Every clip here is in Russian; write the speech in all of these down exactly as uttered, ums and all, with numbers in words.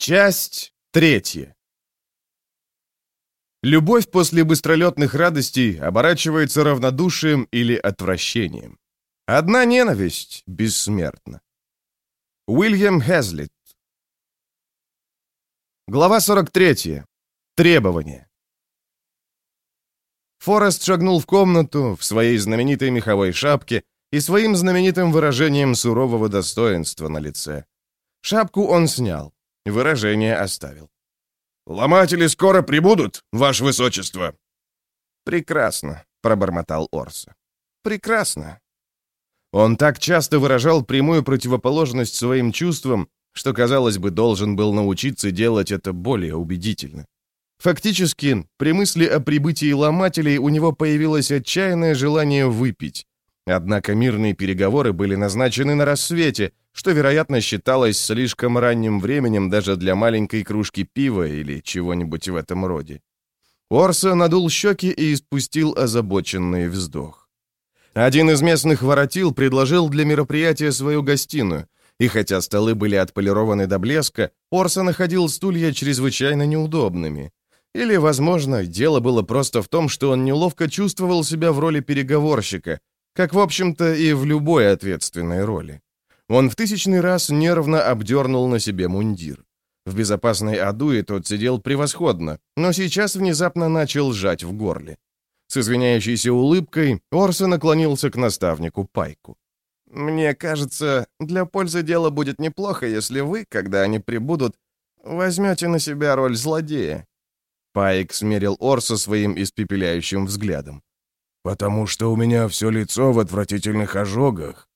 Часть третья. Любовь после быстролетных радостей оборачивается равнодушием или отвращением. Одна ненависть бессмертна. Уильям Хезлит. Глава сорок третья. Требования. Форест шагнул в комнату в своей знаменитой меховой шапке и своим знаменитым выражением сурового достоинства на лице. Шапку он снял, выражение оставил. «Ломатели скоро прибудут, ваше высочество!» «Прекрасно», — пробормотал Орса. «Прекрасно». Он так часто выражал прямую противоположность своим чувствам, что, казалось бы, должен был научиться делать это более убедительно. Фактически, при мысли о прибытии ломателей у него появилось отчаянное желание выпить. Однако мирные переговоры были назначены на рассвете, что, вероятно, считалось слишком ранним временем даже для маленькой кружки пива или чего-нибудь в этом роде. Орса надул щеки и испустил озабоченный вздох. Один из местных воротил предложил для мероприятия свою гостиную, и хотя столы были отполированы до блеска, Орса находил стулья чрезвычайно неудобными. Или, возможно, дело было просто в том, что он неловко чувствовал себя в роли переговорщика, как, в общем-то, и в любой ответственной роли. Он в тысячный раз нервно обдернул на себе мундир. В безопасной адуе тот сидел превосходно, но сейчас внезапно начал сжать в горле. С извиняющейся улыбкой Орса наклонился к наставнику Пайку. «Мне кажется, для пользы дела будет неплохо, если вы, когда они прибудут, возьмете на себя роль злодея». Пайк смерил Орса своим испепеляющим взглядом. «Потому что у меня все лицо в отвратительных ожогах».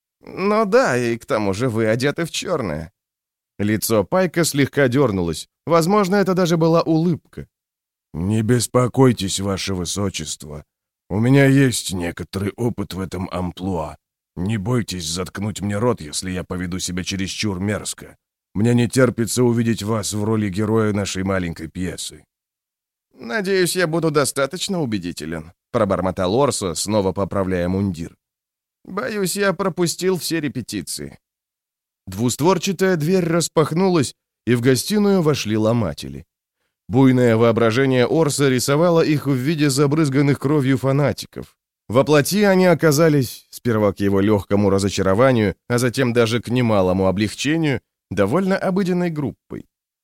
«Ну да, и к тому же вы одеты в черное». Лицо Пайка слегка дернулось. Возможно, это даже была улыбка. «Не беспокойтесь, ваше высочество. У меня есть некоторый опыт в этом амплуа. Не бойтесь заткнуть мне рот, если я поведу себя чересчур мерзко. Мне не терпится увидеть вас в роли героя нашей маленькой пьесы». «Надеюсь, я буду достаточно убедителен», — пробормотал Орса, снова поправляя мундир. «Боюсь, я пропустил все репетиции». Двустворчатая дверь распахнулась, и в гостиную вошли ломатели. Буйное воображение Орса рисовало их в виде забрызганных кровью фанатиков. Во плоти они оказались, сперва к его легкому разочарованию, а затем даже к немалому облегчению, довольно обыденной группой.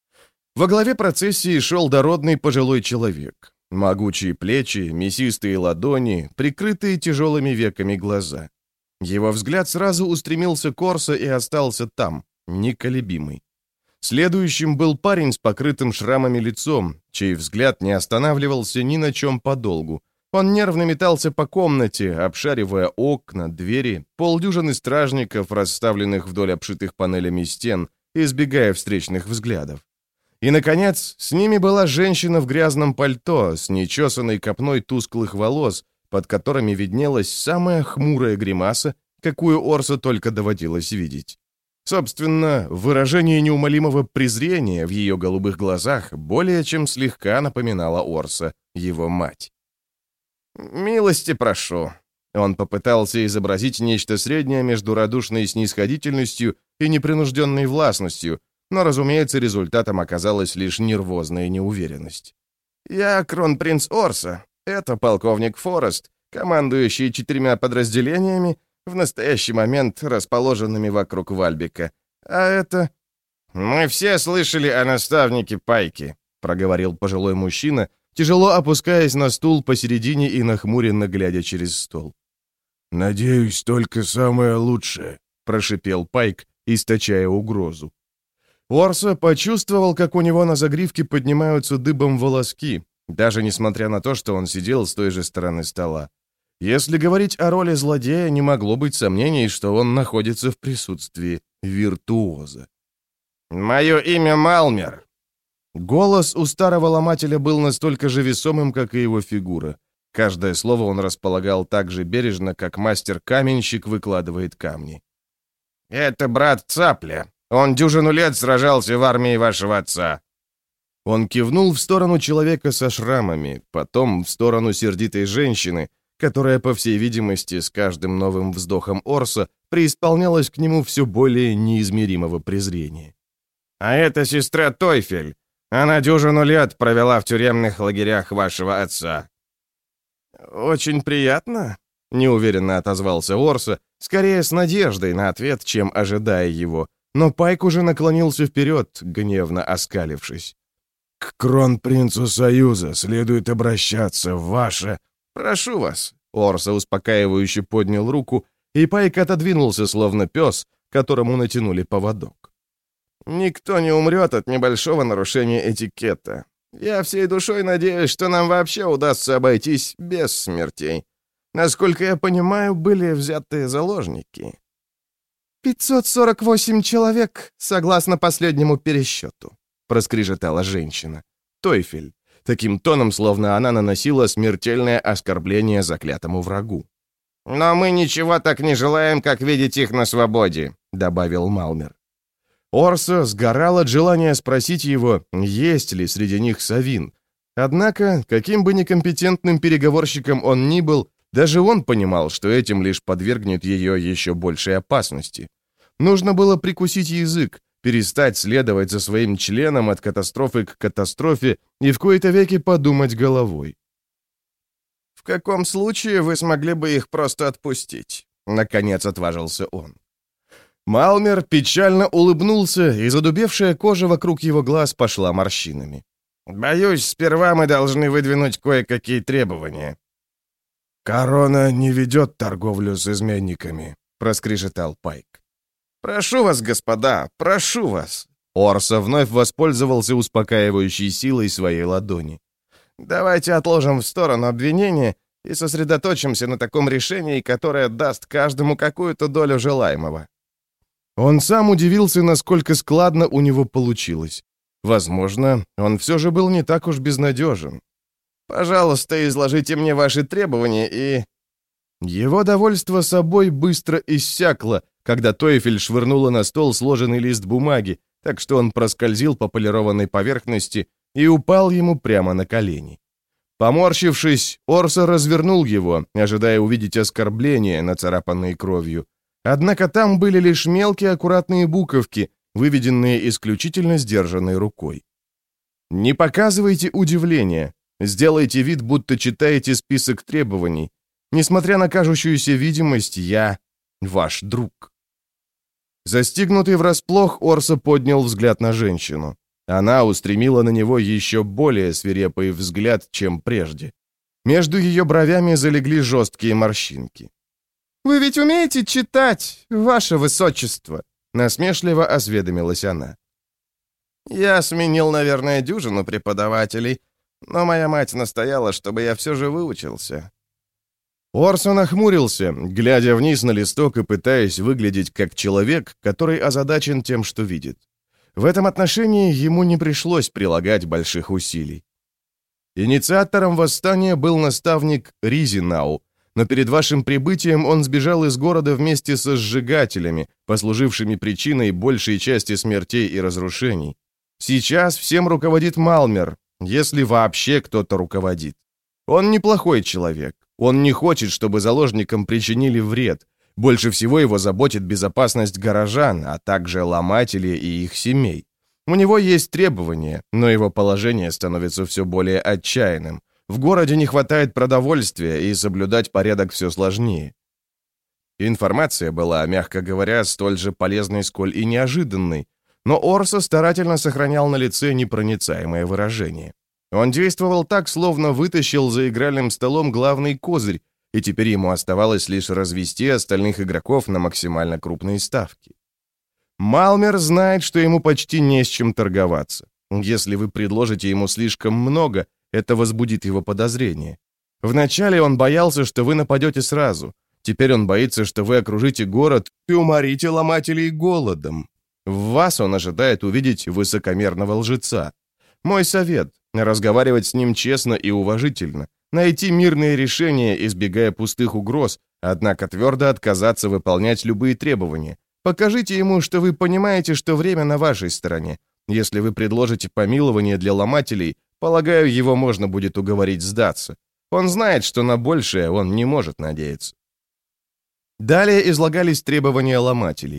Во главе процессии шел дородный пожилой человек. Могучие плечи, мясистые ладони, прикрытые тяжелыми веками глаза. Его взгляд сразу устремился к Орсо и остался там, неколебимый. Следующим был парень с покрытым шрамами лицом, чей взгляд не останавливался ни на чем подолгу. Он нервно метался по комнате, обшаривая окна, двери, полдюжины стражников, расставленных вдоль обшитых панелями стен, избегая встречных взглядов. И, наконец, с ними была женщина в грязном пальто с нечесанной копной тусклых волос, под которыми виднелась самая хмурая гримаса, какую Орсо только доводилось видеть. Собственно, выражение неумолимого презрения в ее голубых глазах более чем слегка напоминало Орсо, его мать. «Милости прошу». Он попытался изобразить нечто среднее между радушной снисходительностью и непринужденной властностью, но, разумеется, результатом оказалась лишь нервозная неуверенность. «Я кронпринц Орса. Это полковник Форест, командующий четырьмя подразделениями, в настоящий момент расположенными вокруг Вальбека. А это...» «Мы все слышали о наставнике Пайке», — проговорил пожилой мужчина, тяжело опускаясь на стул посередине и нахмуренно глядя через стол. «Надеюсь, только самое лучшее», — прошипел Пайк, источая угрозу. Орса почувствовал, как у него на загривке поднимаются дыбом волоски, даже несмотря на то, что он сидел с той же стороны стола. Если говорить о роли злодея, не могло быть сомнений, что он находится в присутствии виртуоза. «Мое имя Малмер». Голос у старого ломателя был настолько же весомым, как и его фигура. Каждое слово он располагал так же бережно, как мастер-каменщик выкладывает камни. «Это брат Цапля. Он дюжину лет сражался в армии вашего отца». Он кивнул в сторону человека со шрамами, потом в сторону сердитой женщины, которая, по всей видимости, с каждым новым вздохом Орса преисполнялась к нему все более неизмеримого презрения. А это сестра Тойфель. Она дюжину лет провела в тюремных лагерях вашего отца». «Очень приятно», — неуверенно отозвался Орса, скорее с надеждой на ответ, чем ожидая его, но Пайк уже наклонился вперед, гневно оскалившись. «К кронпринцу Союза следует обращаться, ваше...» «Прошу вас», — Орса успокаивающе поднял руку, и Пайк отодвинулся, словно пес, которому натянули поводок. «Никто не умрет от небольшого нарушения этикета. Я всей душой надеюсь, что нам вообще удастся обойтись без смертей. Насколько я понимаю, были взяты заложники». «пятьсот сорок восемь человек, согласно последнему пересчету», — проскрежетала женщина. Тойфель, таким тоном, словно она наносила смертельное оскорбление заклятому врагу. «Но мы ничего так не желаем, как видеть их на свободе», — добавил Малмер. Орса сгорал от желания спросить его, есть ли среди них Савин. Однако, каким бы некомпетентным переговорщиком он ни был, даже он понимал, что этим лишь подвергнет ее еще большей опасности. Нужно было прикусить язык, перестать следовать за своим членом от катастрофы к катастрофе и в кои-то веки подумать головой. «В каком случае вы смогли бы их просто отпустить?» — наконец отважился он. Малмер печально улыбнулся, и задубевшая кожа вокруг его глаз пошла морщинами. «Боюсь, сперва мы должны выдвинуть кое-какие требования». «Корона не ведет торговлю с изменниками», — проскрежетал Пайк. «Прошу вас, господа, прошу вас!» Орса вновь воспользовался успокаивающей силой своей ладони. «Давайте отложим в сторону обвинения и сосредоточимся на таком решении, которое даст каждому какую-то долю желаемого». Он сам удивился, насколько складно у него получилось. Возможно, он все же был не так уж безнадежен. «Пожалуйста, изложите мне ваши требования и...» Его довольство собой быстро иссякло, когда Тойфель швырнула на стол сложенный лист бумаги, так что он проскользил по полированной поверхности и упал ему прямо на колени. Поморщившись, Орса развернул его, ожидая увидеть оскорбления, нацарапанные кровью. Однако там были лишь мелкие аккуратные буковки, выведенные исключительно сдержанной рукой. «Не показывайте удивления. Сделайте вид, будто читаете список требований. Несмотря на кажущуюся видимость, я ваш друг». Застигнутый врасплох, Орса поднял взгляд на женщину. Она устремила на него еще более свирепый взгляд, чем прежде. Между ее бровями залегли жесткие морщинки. «Вы ведь умеете читать, ваше высочество?» Насмешливо осведомилась она. «Я сменил, наверное, дюжину преподавателей, но моя мать настояла, чтобы я все же выучился». Орсон охмурился, глядя вниз на листок и пытаясь выглядеть как человек, который озадачен тем, что видит. В этом отношении ему не пришлось прилагать больших усилий. Инициатором восстания был наставник Ризинау, но перед вашим прибытием он сбежал из города вместе со сжигателями, послужившими причиной большей части смертей и разрушений. Сейчас всем руководит Малмер, если вообще кто-то руководит. Он неплохой человек. Он не хочет, чтобы заложникам причинили вред. Больше всего его заботит безопасность горожан, а также ломателей и их семей. У него есть требования, но его положение становится все более отчаянным. В городе не хватает продовольствия, и соблюдать порядок все сложнее. Информация была, мягко говоря, столь же полезной, сколь и неожиданной, но Орса старательно сохранял на лице непроницаемое выражение. Он действовал так, словно вытащил за игральным столом главный козырь, и теперь ему оставалось лишь развести остальных игроков на максимально крупные ставки. Малмер знает, что ему почти не с чем торговаться. Если вы предложите ему слишком много, это возбудит его подозрения. Вначале он боялся, что вы нападете сразу. Теперь он боится, что вы окружите город и уморите ломателей голодом. В вас он ожидает увидеть высокомерного лжеца. Мой совет — разговаривать с ним честно и уважительно, найти мирные решения, избегая пустых угроз, однако твердо отказаться выполнять любые требования. Покажите ему, что вы понимаете, что время на вашей стороне. Если вы предложите помилование для ломателей, полагаю, его можно будет уговорить сдаться. Он знает, что на большее он не может надеяться. Далее излагались требования ломателей.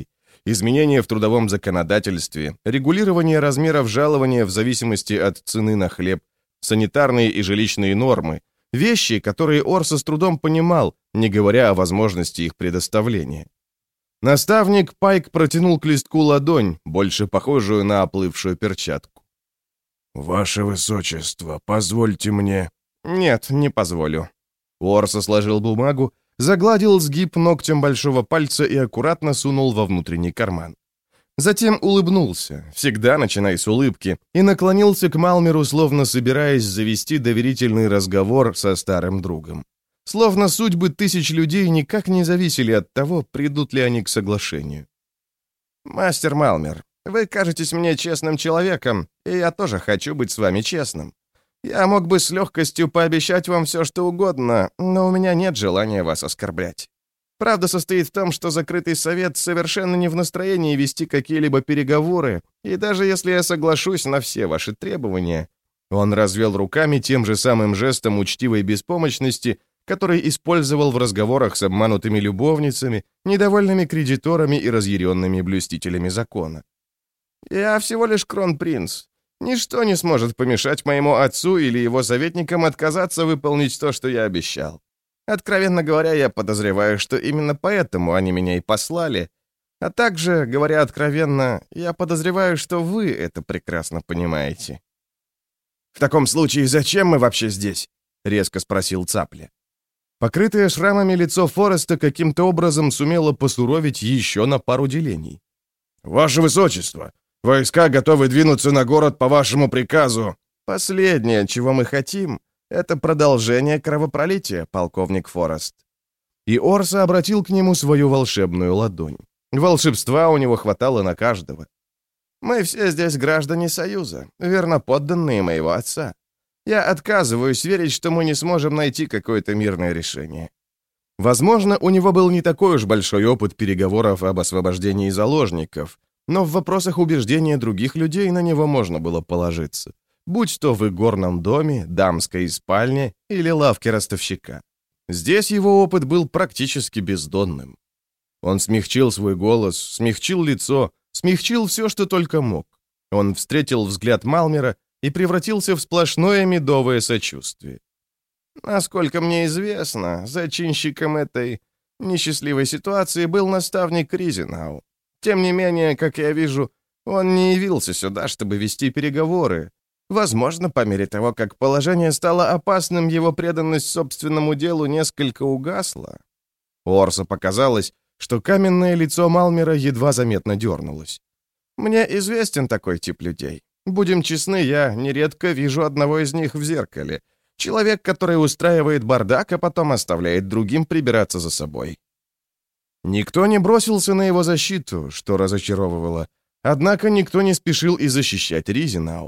изменения в трудовом законодательстве, регулирование размеров жалования в зависимости от цены на хлеб, санитарные и жилищные нормы, вещи, которые Орса с трудом понимал, не говоря о возможности их предоставления. Наставник Пайк протянул к листку ладонь, больше похожую на оплывшую перчатку. «Ваше Высочество, позвольте мне...» «Нет, не позволю». Орса сложил бумагу, загладил сгиб ногтем большого пальца и аккуратно сунул во внутренний карман. Затем улыбнулся, всегда начиная с улыбки, и наклонился к Малмеру, словно собираясь завести доверительный разговор со старым другом. Словно судьбы тысяч людей никак не зависели от того, придут ли они к соглашению. «Мастер Малмер, вы кажетесь мне честным человеком, и я тоже хочу быть с вами честным. Я мог бы с легкостью пообещать вам все, что угодно, но у меня нет желания вас оскорблять. Правда состоит в том, что закрытый совет совершенно не в настроении вести какие-либо переговоры, и даже если я соглашусь на все ваши требования...» Он развел руками тем же самым жестом учтивой беспомощности, который использовал в разговорах с обманутыми любовницами, недовольными кредиторами и разъяренными блюстителями закона. «Я всего лишь кронпринц. Ничто не сможет помешать моему отцу или его советникам отказаться выполнить то, что я обещал. Откровенно говоря, я подозреваю, что именно поэтому они меня и послали. А также, говоря откровенно, я подозреваю, что вы это прекрасно понимаете». «В таком случае, зачем мы вообще здесь?» — резко спросил Цапля. Покрытое шрамами лицо Фореста каким-то образом сумело посуроветь еще на пару делений. «Ваше Высочество, войска готовы двинуться на город по вашему приказу». «Последнее, чего мы хотим, это продолжение кровопролития, полковник Форест». И Орса обратил к нему свою волшебную ладонь. Волшебства у него хватало на каждого. «Мы все здесь граждане Союза, верноподданные моего отца. Я отказываюсь верить, что мы не сможем найти какое-то мирное решение». Возможно, у него был не такой уж большой опыт переговоров об освобождении заложников, но в вопросах убеждения других людей на него можно было положиться, будь то в игорном доме, дамской спальне или лавке ростовщика. Здесь его опыт был практически бездонным. Он смягчил свой голос, смягчил лицо, смягчил все, что только мог. Он встретил взгляд Малмера и превратился в сплошное медовое сочувствие. «Насколько мне известно, зачинщиком этой несчастливой ситуации был наставник Ризенау. Тем не менее, как я вижу, он не явился сюда, чтобы вести переговоры. Возможно, по мере того, как положение стало опасным, его преданность собственному делу несколько угасла». Орса показалось, что каменное лицо Малмера едва заметно дернулось. «Мне известен такой тип людей. Будем честны, я нередко вижу одного из них в зеркале. Человек, который устраивает бардак, а потом оставляет другим прибираться за собой». Никто не бросился на его защиту, что разочаровывало. Однако никто не спешил и защищать Ризенау.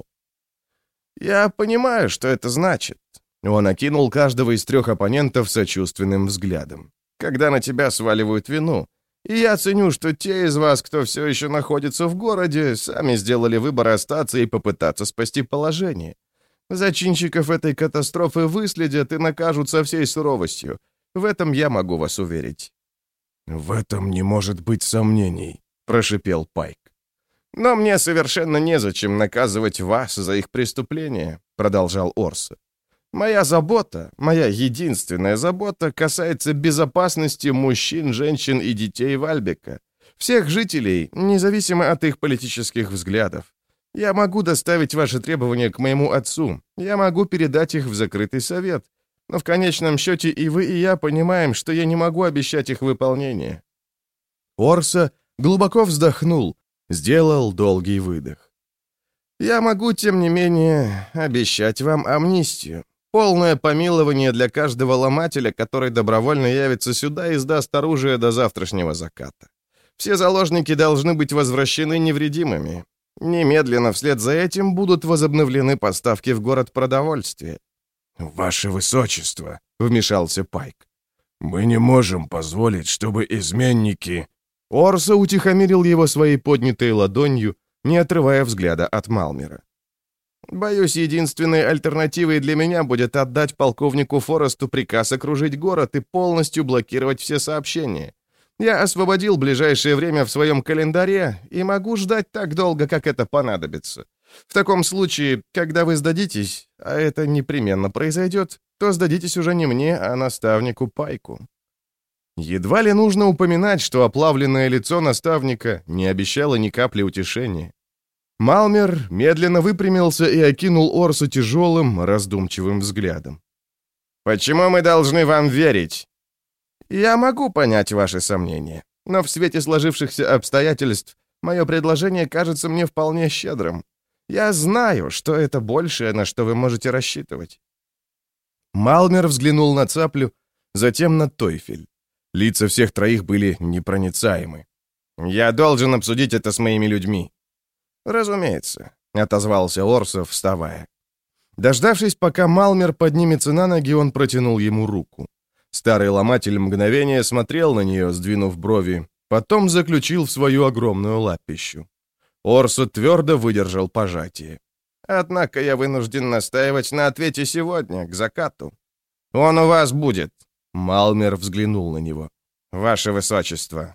«Я понимаю, что это значит». Он окинул каждого из трех оппонентов сочувственным взглядом. «Когда на тебя сваливают вину. И я ценю, что те из вас, кто все еще находится в городе, сами сделали выбор остаться и попытаться спасти положение. Зачинщиков этой катастрофы выследят и накажут со всей суровостью. В этом я могу вас уверить». «В этом не может быть сомнений», — прошипел Пайк. «Но мне совершенно незачем наказывать вас за их преступления», — продолжал Орса. «Моя забота, моя единственная забота касается безопасности мужчин, женщин и детей Вальбека, всех жителей, независимо от их политических взглядов. Я могу доставить ваши требования к моему отцу, я могу передать их в закрытый совет, но в конечном счете и вы, и я понимаем, что я не могу обещать их выполнение». Орса глубоко вздохнул, сделал долгий выдох. «Я могу, тем не менее, обещать вам амнистию. Полное помилование для каждого ломателя, который добровольно явится сюда и сдаст оружие до завтрашнего заката. Все заложники должны быть возвращены невредимыми. Немедленно вслед за этим будут возобновлены поставки в город продовольствия». «Ваше Высочество», — вмешался Пайк, — «мы не можем позволить, чтобы изменники...» Орса утихомирил его своей поднятой ладонью, не отрывая взгляда от Малмера. «Боюсь, единственной альтернативой для меня будет отдать полковнику Форесту приказ окружить город и полностью блокировать все сообщения. Я освободил ближайшее время в своем календаре и могу ждать так долго, как это понадобится. В таком случае, когда вы сдадитесь, а это непременно произойдет, то сдадитесь уже не мне, а наставнику Пайку». Едва ли нужно упоминать, что оплавленное лицо наставника не обещало ни капли утешения. Малмер медленно выпрямился и окинул Орсу тяжелым, раздумчивым взглядом. «Почему мы должны вам верить?» «Я могу понять ваши сомнения, но в свете сложившихся обстоятельств мое предложение кажется мне вполне щедрым. Я знаю, что это большее, на что вы можете рассчитывать». Малмер взглянул на Цаплю, затем на Тойфель. Лица всех троих были непроницаемы. «Я должен обсудить это с моими людьми». «Разумеется», — отозвался Орсо, вставая. Дождавшись, пока Малмер поднимется на ноги, он протянул ему руку. Старый ломатель мгновение смотрел на нее, сдвинув брови, потом заключил в свою огромную лапищу. Орсо твердо выдержал пожатие. «Однако я вынужден настаивать на ответе сегодня, к закату. Он у вас будет». Малмер взглянул на него. «Ваше высочество».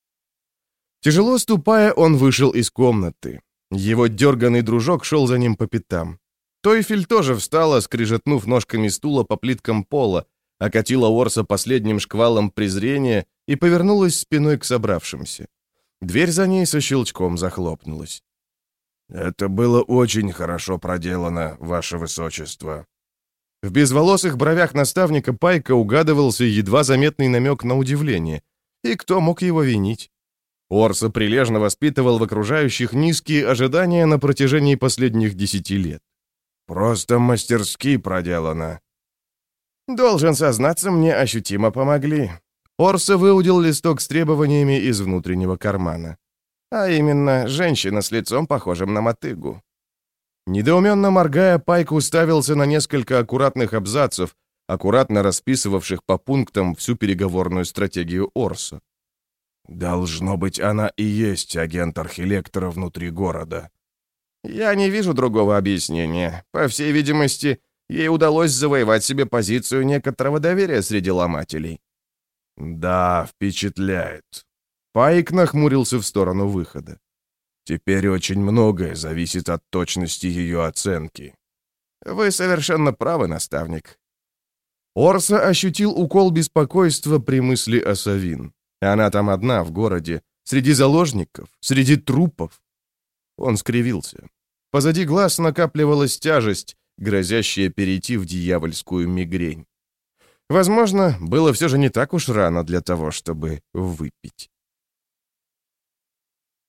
Тяжело ступая, он вышел из комнаты. Его дерганный дружок шел за ним по пятам. Тойфель тоже встала, скрижетнув ножками стула по плиткам пола, окатила Орса последним шквалом презрения и повернулась спиной к собравшимся. Дверь за ней со щелчком захлопнулась. «Это было очень хорошо проделано, ваше высочество». В безволосых бровях наставника Пайка угадывался едва заметный намек на удивление. И кто мог его винить? Орсо прилежно воспитывал в окружающих низкие ожидания на протяжении последних десяти лет. «Просто мастерски проделано». «Должен сознаться, мне ощутимо помогли». Орсо выудил листок с требованиями из внутреннего кармана. А именно, женщина с лицом, похожим на мотыгу. Недоуменно моргая, Пайк уставился на несколько аккуратных абзацев, аккуратно расписывавших по пунктам всю переговорную стратегию Орсо. «Должно быть, она и есть агент архилектора внутри города». «Я не вижу другого объяснения. По всей видимости, ей удалось завоевать себе позицию некоторого доверия среди ломателей». «Да, впечатляет». Пайк нахмурился в сторону выхода. «Теперь очень многое зависит от точности ее оценки». «Вы совершенно правы, наставник». Орсо ощутил укол беспокойства при мысли о Савин. Она там одна, в городе, среди заложников, среди трупов. Он скривился. Позади глаз накапливалась тяжесть, грозящая перейти в дьявольскую мигрень. Возможно, было все же не так уж рано для того, чтобы выпить.